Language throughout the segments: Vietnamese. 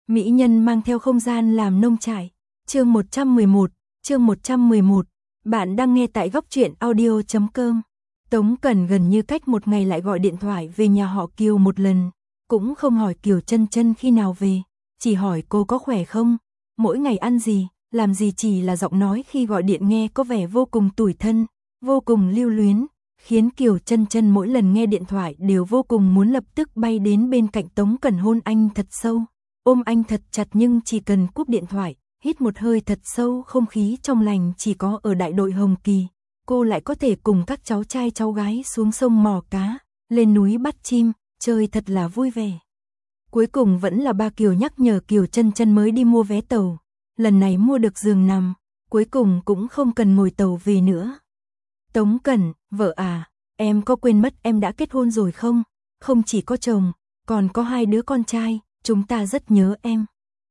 Mỹ nhân mang theo không gian làm nông trại. Chương 111. Bạn đang nghe tại góc truyện audio.com. Tống Cẩn gần như cách một ngày lại gọi điện thoại về nhà họ Kiều một lần, cũng không hỏi Kiều Chân Chân khi nào về, chỉ hỏi cô có khỏe không, mỗi ngày ăn gì, làm gì, chỉ là giọng nói khi gọi điện nghe có vẻ vô cùng tủi thân, vô cùng lưu luyến, khiến Kiều Chân Chân mỗi lần nghe điện thoại đều vô cùng muốn lập tức bay đến bên cạnh Tống Cẩn hôn anh thật sâu, ôm anh thật chặt, nhưng chỉ cần cúp điện thoại, hít một hơi thật sâu không khí trong lành chỉ có ở đại đội Hồng Kỳ, cô lại có thể cùng các cháu trai cháu gái xuống sông mò cá, lên núi bắt chim, chơi thật là vui vẻ. Cuối cùng vẫn là ba Kiều nhắc nhở Kiều Chân Chân mới đi mua vé tàu, lần này mua được giường nằm, cuối cùng cũng không cần ngồi tàu về nữa. Tống Cẩn, vợ à, em có quên mất em đã kết hôn rồi không? Không chỉ có chồng, còn có 2 đứa con trai, chúng ta rất nhớ em.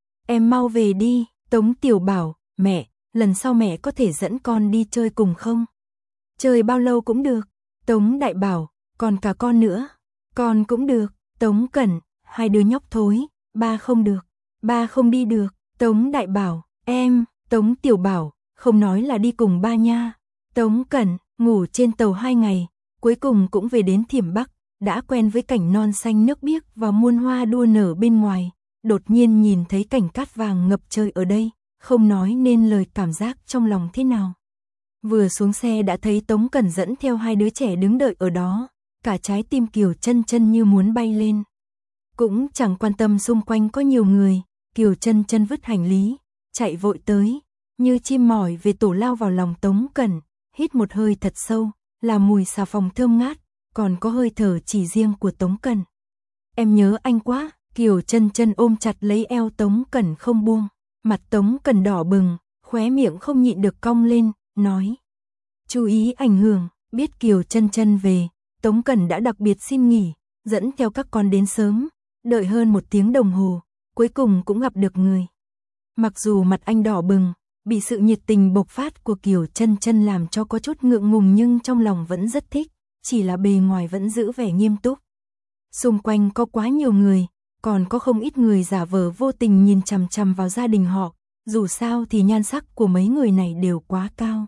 Em mau về đi. Tống Tiểu bảo, mẹ, lần sau mẹ có thể dẫn con đi chơi cùng không? Chơi bao lâu cũng được. Tống Đại bảo, còn cả con nữa. Con cũng được. Tống Cẩn, 2 đứa nhóc thối, ba không được. Ba không đi được. Tống Đại bảo, em. Tống Tiểu bảo, không nói là đi cùng ba nha. Tống Cẩn, ngủ trên tàu 2 ngày, cuối cùng cũng về đến Thiểm Bắc, đã quen với cảnh non xanh nước biếc và muôn hoa đua nở bên ngoài. Đột nhiên nhìn thấy cảnh cát vàng ngập trời ở đây, không nói nên lời cảm giác trong lòng thế nào. Vừa xuống xe đã thấy Tống Cẩn dẫn theo 2 đứa trẻ đứng đợi ở đó, cả trái tim Kiều Chân Chân như muốn bay lên. Cũng chẳng quan tâm xung quanh có nhiều người, Kiều Chân Chân vứt hành lý, chạy vội tới, như chim mỏi về tổ lao vào lòng Tống Cẩn, hít một hơi thật sâu, là mùi xà phòng thơm ngát, còn có hơi thở chỉ riêng của Tống Cẩn. Em nhớ anh quá. Kiều Chân Chân ôm chặt lấy eo Tống Cẩn không buông, mặt Tống Cẩn đỏ bừng, khóe miệng không nhịn được cong lên, nói: "Chú ý ảnh hưởng." Biết Kiều Chân Chân về, Tống Cẩn đã đặc biệt xin nghỉ, dẫn theo các con đến sớm, đợi hơn 1 tiếng đồng hồ, cuối cùng cũng gặp được người. Mặc dù mặt anh đỏ bừng, bị sự nhiệt tình bộc phát của Kiều Chân Chân làm cho có chút ngượng ngùng, nhưng trong lòng vẫn rất thích, chỉ là bề ngoài vẫn giữ vẻ nghiêm túc. Xung quanh có quá nhiều người, còn có không ít người giả vờ vô tình nhìn chằm chằm vào gia đình họ, dù sao thì nhan sắc của mấy người này đều quá cao.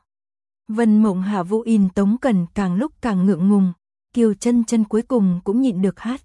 Vân Mộng Hạ Vũ In Tống Cẩn càng lúc càng ngượng ngùng, Kiều Chân Chân cuối cùng cũng nhịn được hát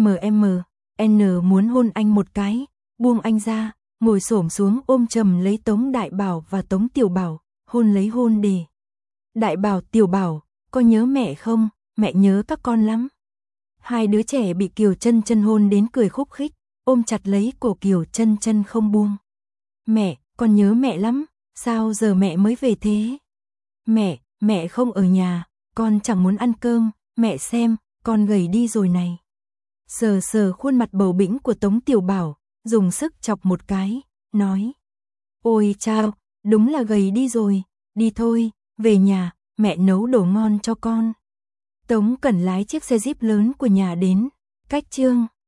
N muốn hôn anh một cái, buông anh ra, ngồi xổm xuống ôm chầm lấy Tống Đại Bảo và Tống Tiểu Bảo, hôn lấy hôn đề. Đại Bảo, Tiểu Bảo, có nhớ mẹ không? Mẹ nhớ các con lắm. 2 đứa trẻ bị Kiều Chân Chân hôn đến cười khúc khích, ôm chặt lấy cổ Kiều Chân Chân không buông. Mẹ, con nhớ mẹ lắm, sao giờ mẹ mới về thế? Mẹ không ở nhà, con chẳng muốn ăn cơm, mẹ xem, con gầy đi rồi này. Sờ sờ khuôn mặt bầu bĩnh của Tống Tiểu Bảo, dùng sức chọc một cái, nói: "Ôi chao, đúng là gầy đi rồi, đi thôi, về nhà, mẹ nấu đồ ngon cho con." Tống Cẩn lái chiếc xe Jeep lớn của nhà đến, cách Chương